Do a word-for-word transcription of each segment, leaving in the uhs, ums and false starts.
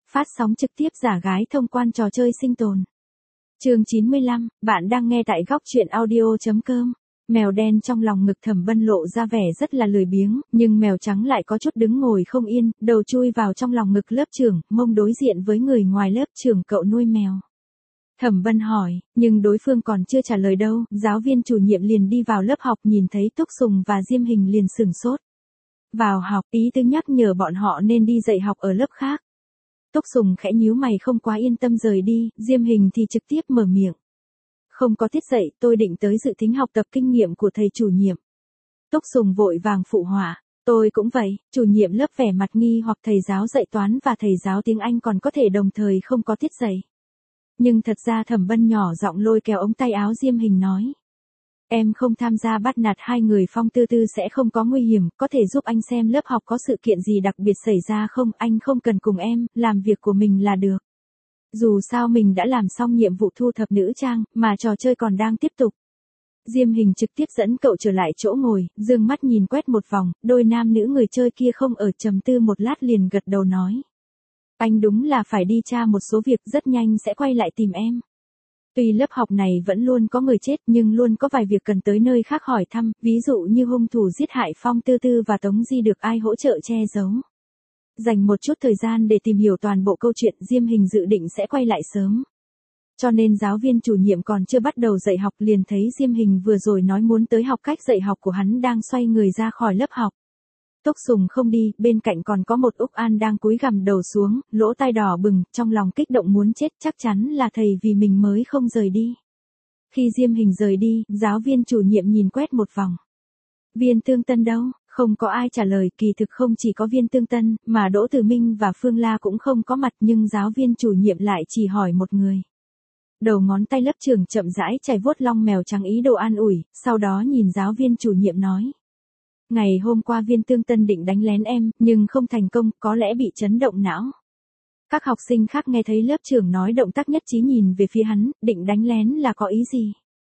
Phát sóng trực tiếp giả gái thông quan trò chơi sinh tồn. Chương chín mươi lăm, bạn đang nghe tại góc truyện audio chấm com. Mèo đen trong lòng ngực Thẩm Bân lộ ra vẻ rất là lười biếng, nhưng mèo trắng lại có chút đứng ngồi không yên, đầu chui vào trong lòng ngực lớp trưởng, mông đối diện với người ngoài lớp trưởng. Cậu nuôi mèo? Thẩm Bân hỏi, nhưng đối phương còn chưa trả lời đâu, giáo viên chủ nhiệm liền đi vào lớp học, nhìn thấy Túc Sùng và Diêm Hình liền sửng sốt. Vào học, ý tứ nhắc nhở bọn họ nên đi dạy học ở lớp khác. Túc Sùng khẽ nhíu mày không quá yên tâm rời đi, Diêm Hình thì trực tiếp mở miệng. Không có tiết dạy, tôi định tới dự thính học tập kinh nghiệm của thầy chủ nhiệm. Túc Sùng vội vàng phụ họa, tôi cũng vậy. Chủ nhiệm lớp vẻ mặt nghi hoặc thầy giáo dạy toán và thầy giáo tiếng Anh còn có thể đồng thời không có tiết dạy. Nhưng thật ra Thẩm Bân nhỏ giọng lôi kéo ống tay áo Diêm Hình nói. Em không tham gia bắt nạt hai người Phong Tư Tư sẽ không có nguy hiểm, có thể giúp anh xem lớp học có sự kiện gì đặc biệt xảy ra không, anh không cần cùng em, làm việc của mình là được. Dù sao mình đã làm xong nhiệm vụ thu thập nữ trang, mà trò chơi còn đang tiếp tục. Diêm Hình trực tiếp dẫn cậu trở lại chỗ ngồi, dương mắt nhìn quét một vòng, đôi nam nữ người chơi kia không ở, trầm tư một lát liền gật đầu nói. Anh đúng là phải đi tra một số việc, rất nhanh sẽ quay lại tìm em. Tuy lớp học này vẫn luôn có người chết nhưng luôn có vài việc cần tới nơi khác hỏi thăm, ví dụ như hung thủ giết hại Phong Tư Tư và Tống Di được ai hỗ trợ che giấu. Dành một chút thời gian để tìm hiểu toàn bộ câu chuyện, Diêm Hình dự định sẽ quay lại sớm. Cho nên giáo viên chủ nhiệm còn chưa bắt đầu dạy học liền thấy Diêm Hình vừa rồi nói muốn tới học cách dạy học của hắn đang xoay người ra khỏi lớp học. Túc Sùng không đi, bên cạnh còn có một Úc An đang cúi gằm đầu xuống, lỗ tai đỏ bừng, trong lòng kích động muốn chết, chắc chắn là thầy vì mình mới không rời đi. Khi Diêm Hình rời đi, giáo viên chủ nhiệm nhìn quét một vòng. Viên Tương Tân đâu? Không có ai trả lời, kỳ thực không chỉ có Viên Tương Tân, mà Đỗ Tử Minh và Phương La cũng không có mặt, nhưng giáo viên chủ nhiệm lại chỉ hỏi một người. Đầu ngón tay lớp trưởng chậm rãi chảy vuốt lông mèo trắng ý đồ an ủi, sau đó nhìn giáo viên chủ nhiệm nói. Ngày hôm qua Viên Tương Tân định đánh lén em, nhưng không thành công, có lẽ bị chấn động não. Các học sinh khác nghe thấy lớp trưởng nói động tác nhất trí nhìn về phía hắn, định đánh lén là có ý gì?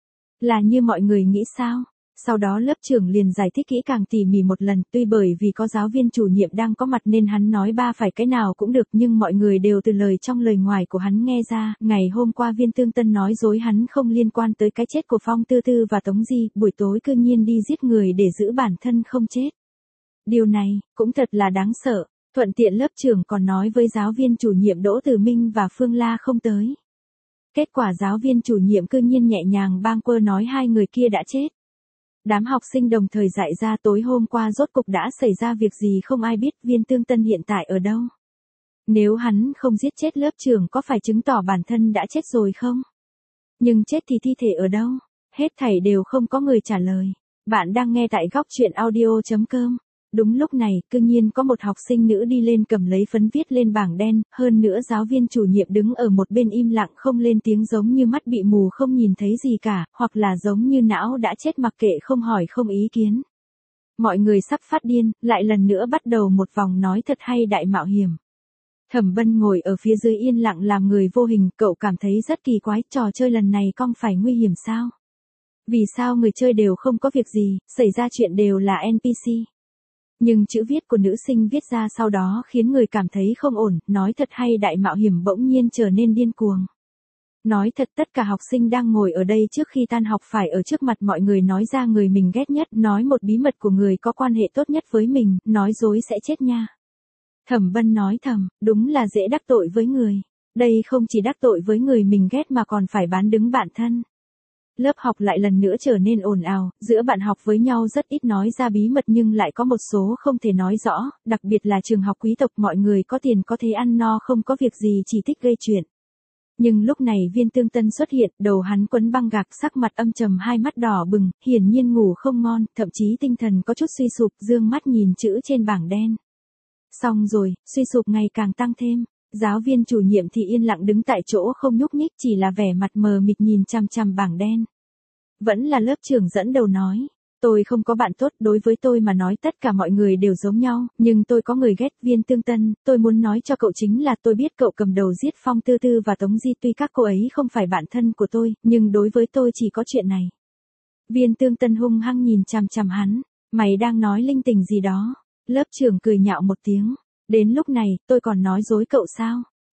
Là như mọi người nghĩ sao? Sau đó lớp trưởng liền giải thích kỹ càng tỉ mỉ một lần, tuy bởi vì có giáo viên chủ nhiệm đang có mặt nên hắn nói ba phải cái nào cũng được, nhưng mọi người đều từ lời trong lời ngoài của hắn nghe ra, ngày hôm qua Viên Tương Tân nói dối hắn không liên quan tới cái chết của Phong Tư Tư và Tống Di, buổi tối cư nhiên đi giết người để giữ bản thân không chết. Điều này, cũng thật là đáng sợ, thuận tiện lớp trưởng còn nói với giáo viên chủ nhiệm Đỗ Tử Minh và Phương La không tới. Kết quả giáo viên chủ nhiệm cư nhiên nhẹ nhàng bâng quơ nói hai người kia đã chết. Đám học sinh đồng thời dạy ra tối hôm qua rốt cục đã xảy ra việc gì không ai biết, Viên Tương Tân hiện tại ở đâu. Nếu hắn không giết chết lớp trưởng có phải chứng tỏ bản thân đã chết rồi không? Nhưng chết thì thi thể ở đâu? Hết thảy đều không có người trả lời. Bạn đang nghe tại góc truyện audio chấm com. Đúng lúc này, cư nhiên có một học sinh nữ đi lên cầm lấy phấn viết lên bảng đen, hơn nữa giáo viên chủ nhiệm đứng ở một bên im lặng không lên tiếng giống như mắt bị mù không nhìn thấy gì cả, hoặc là giống như não đã chết mặc kệ không hỏi không ý kiến. Mọi người sắp phát điên, lại lần nữa bắt đầu một vòng nói thật hay đại mạo hiểm. Thẩm Bân ngồi ở phía dưới yên lặng làm người vô hình, cậu cảm thấy rất kỳ quái, trò chơi lần này cong phải nguy hiểm sao? Vì sao người chơi đều không có việc gì, xảy ra chuyện đều là en pê xê? Nhưng chữ viết của nữ sinh viết ra sau đó khiến người cảm thấy không ổn, nói thật hay đại mạo hiểm bỗng nhiên trở nên điên cuồng. Nói thật tất cả học sinh đang ngồi ở đây trước khi tan học phải ở trước mặt mọi người nói ra người mình ghét nhất, nói một bí mật của người có quan hệ tốt nhất với mình, nói dối sẽ chết nha. Thẩm Bân nói thầm, đúng là dễ đắc tội với người. Đây không chỉ đắc tội với người mình ghét mà còn phải bán đứng bản thân. Lớp học lại lần nữa trở nên ồn ào, giữa bạn học với nhau rất ít nói ra bí mật nhưng lại có một số không thể nói rõ, đặc biệt là trường học quý tộc mọi người có tiền có thể ăn no không có việc gì chỉ thích gây chuyện. Nhưng lúc này Viên Tương Tân xuất hiện, đầu hắn quấn băng gạc, sắc mặt âm trầm, hai mắt đỏ bừng, hiển nhiên ngủ không ngon, thậm chí tinh thần có chút suy sụp, dương mắt nhìn chữ trên bảng đen. Xong rồi, suy sụp ngày càng tăng thêm. Giáo viên chủ nhiệm thì yên lặng đứng tại chỗ không nhúc nhích, chỉ là vẻ mặt mờ mịt nhìn chằm chằm bảng đen. Vẫn là lớp trưởng dẫn đầu nói, tôi không có bạn tốt, đối với tôi mà nói tất cả mọi người đều giống nhau, nhưng tôi có người ghét. Viên Tương Tân, tôi muốn nói cho cậu chính là tôi biết cậu cầm đầu giết Phong Tư Tư và Tống Di, tuy các cô ấy không phải bạn thân của tôi, nhưng đối với tôi chỉ có chuyện này. Viên Tương Tân hung hăng nhìn chằm chằm hắn, mày đang nói linh tinh gì đó. Lớp trưởng cười nhạo một tiếng. Đến lúc này, tôi còn nói dối cậu sao?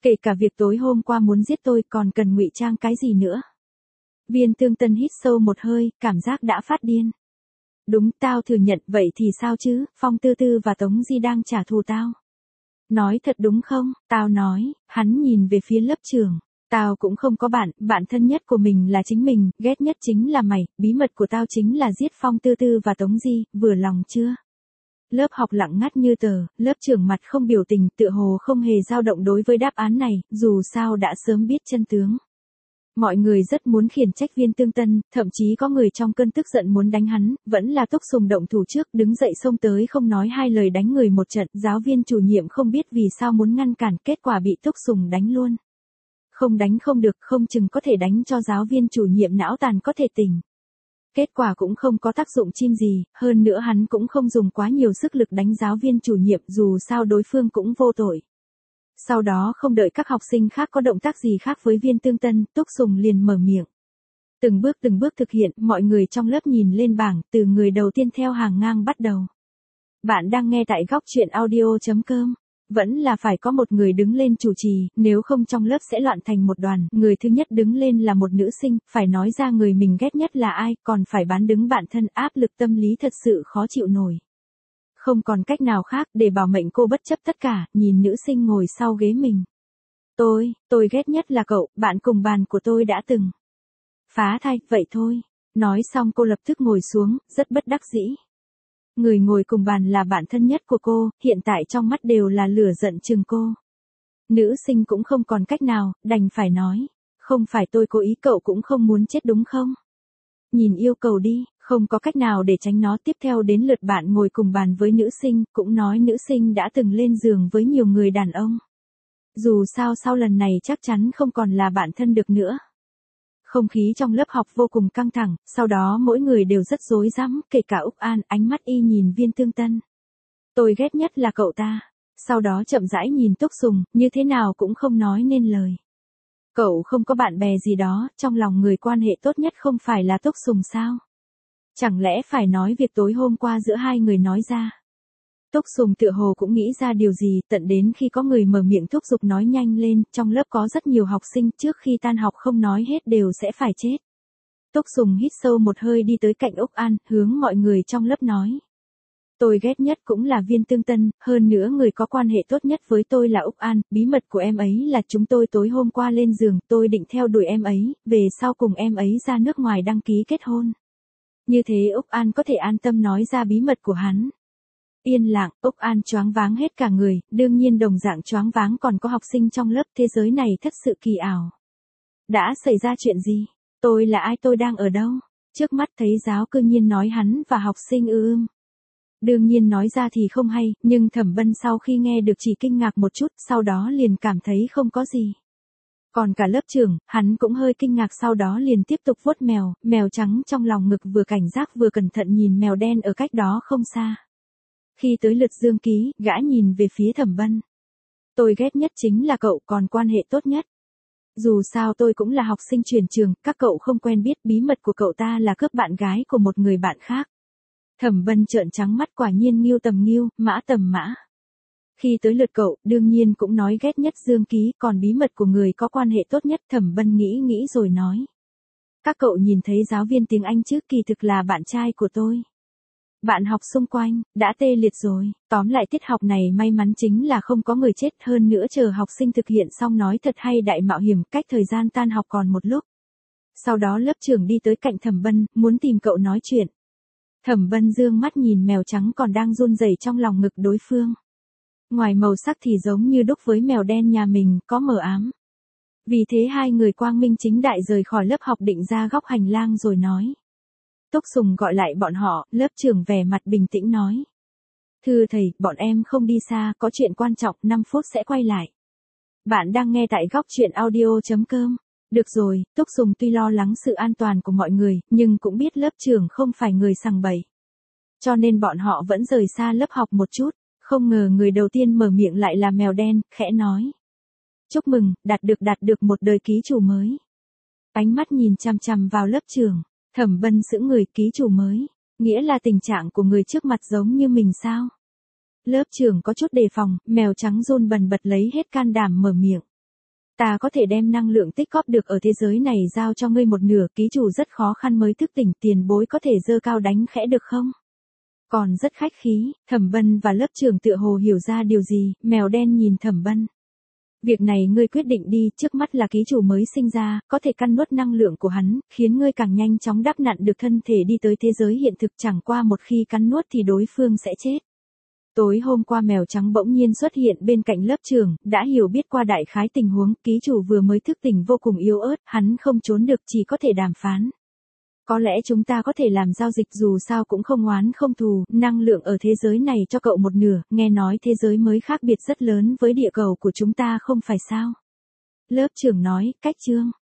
Kể cả việc tối hôm qua muốn giết tôi còn cần ngụy trang cái gì nữa. Viên Tương Tân hít sâu một hơi, cảm giác đã phát điên. Đúng, tao thừa nhận, vậy thì sao chứ, Phong Tư Tư và Tống Di đang trả thù tao. Nói thật đúng không, tao nói, hắn nhìn về phía lớp trưởng. Tao cũng không có bạn, bạn thân nhất của mình là chính mình, ghét nhất chính là mày, bí mật của tao chính là giết Phong Tư Tư và Tống Di, vừa lòng chưa? Lớp học lặng ngắt như tờ, lớp trưởng mặt không biểu tình, tựa hồ không hề dao động đối với đáp án này, dù sao đã sớm biết chân tướng. Mọi người rất muốn khiển trách Viên Tương Tân, thậm chí có người trong cơn tức giận muốn đánh hắn, vẫn là Túc Sùng động thủ trước, đứng dậy xông tới không nói hai lời đánh người một trận, giáo viên chủ nhiệm không biết vì sao muốn ngăn cản, kết quả bị Túc Sùng đánh luôn. Không đánh không được, không chừng có thể đánh cho giáo viên chủ nhiệm não tàn có thể tỉnh. Kết quả cũng không có tác dụng chim gì, hơn nữa hắn cũng không dùng quá nhiều sức lực đánh giáo viên chủ nhiệm, dù sao đối phương cũng vô tội. Sau đó không đợi các học sinh khác có động tác gì khác với Viên Tương Tân, Túc Sùng liền mở miệng. Từng bước từng bước thực hiện, mọi người trong lớp nhìn lên bảng, từ người đầu tiên theo hàng ngang bắt đầu. Bạn đang nghe tại góc truyện audio chấm com. Vẫn là phải có một người đứng lên chủ trì, nếu không trong lớp sẽ loạn thành một đoàn. Người thứ nhất đứng lên là một nữ sinh, phải nói ra người mình ghét nhất là ai, còn phải bán đứng bản thân, áp lực tâm lý thật sự khó chịu nổi. Không còn cách nào khác, để bảo mệnh cô bất chấp tất cả, nhìn nữ sinh ngồi sau ghế mình. Tôi, tôi ghét nhất là cậu, bạn cùng bàn của tôi đã từng phá thai, vậy thôi. Nói xong cô lập tức ngồi xuống, rất bất đắc dĩ. Người ngồi cùng bàn là bạn thân nhất của cô, hiện tại trong mắt đều là lửa giận chừng cô. Nữ sinh cũng không còn cách nào, đành phải nói. Không phải tôi cố ý, cậu cũng không muốn chết đúng không? Nhìn yêu cầu đi, không có cách nào để tránh nó. Tiếp theo đến lượt bạn ngồi cùng bàn với nữ sinh, cũng nói nữ sinh đã từng lên giường với nhiều người đàn ông. Dù sao sau lần này chắc chắn không còn là bạn thân được nữa. Không khí trong lớp học vô cùng căng thẳng, sau đó mỗi người đều rất rối rắm, kể cả Úc An, ánh mắt y nhìn Viên Tương Tân. Tôi ghét nhất là cậu ta. Sau đó chậm rãi nhìn Túc Sùng, như thế nào cũng không nói nên lời. Cậu không có bạn bè gì đó, trong lòng người quan hệ tốt nhất không phải là Túc Sùng sao? Chẳng lẽ phải nói việc tối hôm qua giữa hai người nói ra? Túc Sùng tựa hồ cũng nghĩ ra điều gì, tận đến khi có người mở miệng thúc giục nói nhanh lên, trong lớp có rất nhiều học sinh, trước khi tan học không nói hết đều sẽ phải chết. Túc Sùng hít sâu một hơi đi tới cạnh Úc An, hướng mọi người trong lớp nói. Tôi ghét nhất cũng là Viên Tương Tân, hơn nữa người có quan hệ tốt nhất với tôi là Úc An, bí mật của em ấy là chúng tôi tối hôm qua lên giường, tôi định theo đuổi em ấy, về sau cùng em ấy ra nước ngoài đăng ký kết hôn. Như thế Úc An có thể an tâm nói ra bí mật của hắn. Yên lặng, Úc An choáng váng hết cả người, đương nhiên đồng dạng choáng váng còn có học sinh trong lớp, thế giới này thật sự kỳ ảo. Đã xảy ra chuyện gì? Tôi là ai, tôi đang ở đâu? Trước mắt thấy giáo cư nhiên nói hắn và học sinh ư ưm. Đương nhiên nói ra thì không hay, nhưng Thẩm Bân sau khi nghe được chỉ kinh ngạc một chút, sau đó liền cảm thấy không có gì. Còn cả lớp trưởng, hắn cũng hơi kinh ngạc, sau đó liền tiếp tục vuốt mèo, mèo trắng trong lòng ngực vừa cảnh giác vừa cẩn thận nhìn mèo đen ở cách đó không xa. Khi tới lượt Dương Ký, gã nhìn về phía Thẩm Bân. Tôi ghét nhất chính là cậu, còn quan hệ tốt nhất. Dù sao tôi cũng là học sinh chuyển trường, các cậu không quen biết, bí mật của cậu ta là cướp bạn gái của một người bạn khác. Thẩm Bân trợn trắng mắt, quả nhiên nghiêu tầm nghiêu, mã tầm mã. Khi tới lượt cậu, đương nhiên cũng nói ghét nhất Dương Ký, còn bí mật của người có quan hệ tốt nhất. Thẩm Bân nghĩ nghĩ rồi nói. Các cậu nhìn thấy giáo viên tiếng Anh chứ, kỳ thực là bạn trai của tôi. Bạn học xung quanh, đã tê liệt rồi. Tóm lại tiết học này may mắn chính là không có người chết, hơn nữa chờ học sinh thực hiện xong nói thật hay đại mạo hiểm, cách thời gian tan học còn một lúc. Sau đó lớp trưởng đi tới cạnh Thẩm Bân, muốn tìm cậu nói chuyện. Thẩm Bân dương mắt nhìn mèo trắng còn đang run rẩy trong lòng ngực đối phương. Ngoài màu sắc thì giống như đúc với mèo đen nhà mình, có mờ ám. Vì thế hai người quang minh chính đại rời khỏi lớp học định ra góc hành lang rồi nói. Túc Sùng gọi lại bọn họ, lớp trưởng vẻ mặt bình tĩnh nói. Thưa thầy, bọn em không đi xa, có chuyện quan trọng, năm phút sẽ quay lại. Bạn đang nghe tại góc truyện audio chấm com. Được rồi, Túc Sùng tuy lo lắng sự an toàn của mọi người, nhưng cũng biết lớp trưởng không phải người sằng bậy. Cho nên bọn họ vẫn rời xa lớp học một chút, không ngờ người đầu tiên mở miệng lại là mèo đen, khẽ nói. Chúc mừng, đạt được đạt được một đời ký chủ mới. Ánh mắt nhìn chằm chằm vào lớp trưởng, Thẩm Bân sững người, ký chủ mới, nghĩa là tình trạng của người trước mặt giống như mình sao? Lớp trưởng có chút đề phòng, mèo trắng run bần bật lấy hết can đảm mở miệng. Ta có thể đem năng lượng tích góp được ở thế giới này giao cho ngươi một nửa, ký chủ rất khó khăn mới thức tỉnh, tiền bối có thể dơ cao đánh khẽ được không? Còn rất khách khí, Thẩm Bân và lớp trưởng tựa hồ hiểu ra điều gì, mèo đen nhìn Thẩm Bân. Việc này ngươi quyết định đi, trước mắt là ký chủ mới sinh ra, có thể căn nuốt năng lượng của hắn, khiến ngươi càng nhanh chóng đắp nặn được thân thể đi tới thế giới hiện thực, chẳng qua một khi cắn nuốt thì đối phương sẽ chết. Tối hôm qua mèo trắng bỗng nhiên xuất hiện bên cạnh lớp trưởng, đã hiểu biết qua đại khái tình huống, ký chủ vừa mới thức tỉnh vô cùng yếu ớt, hắn không trốn được, chỉ có thể đàm phán. Có lẽ chúng ta có thể làm giao dịch, dù sao cũng không oán không thù, năng lượng ở thế giới này cho cậu một nửa, nghe nói thế giới mới khác biệt rất lớn với địa cầu của chúng ta không phải sao? Lớp trưởng nói, cách chương.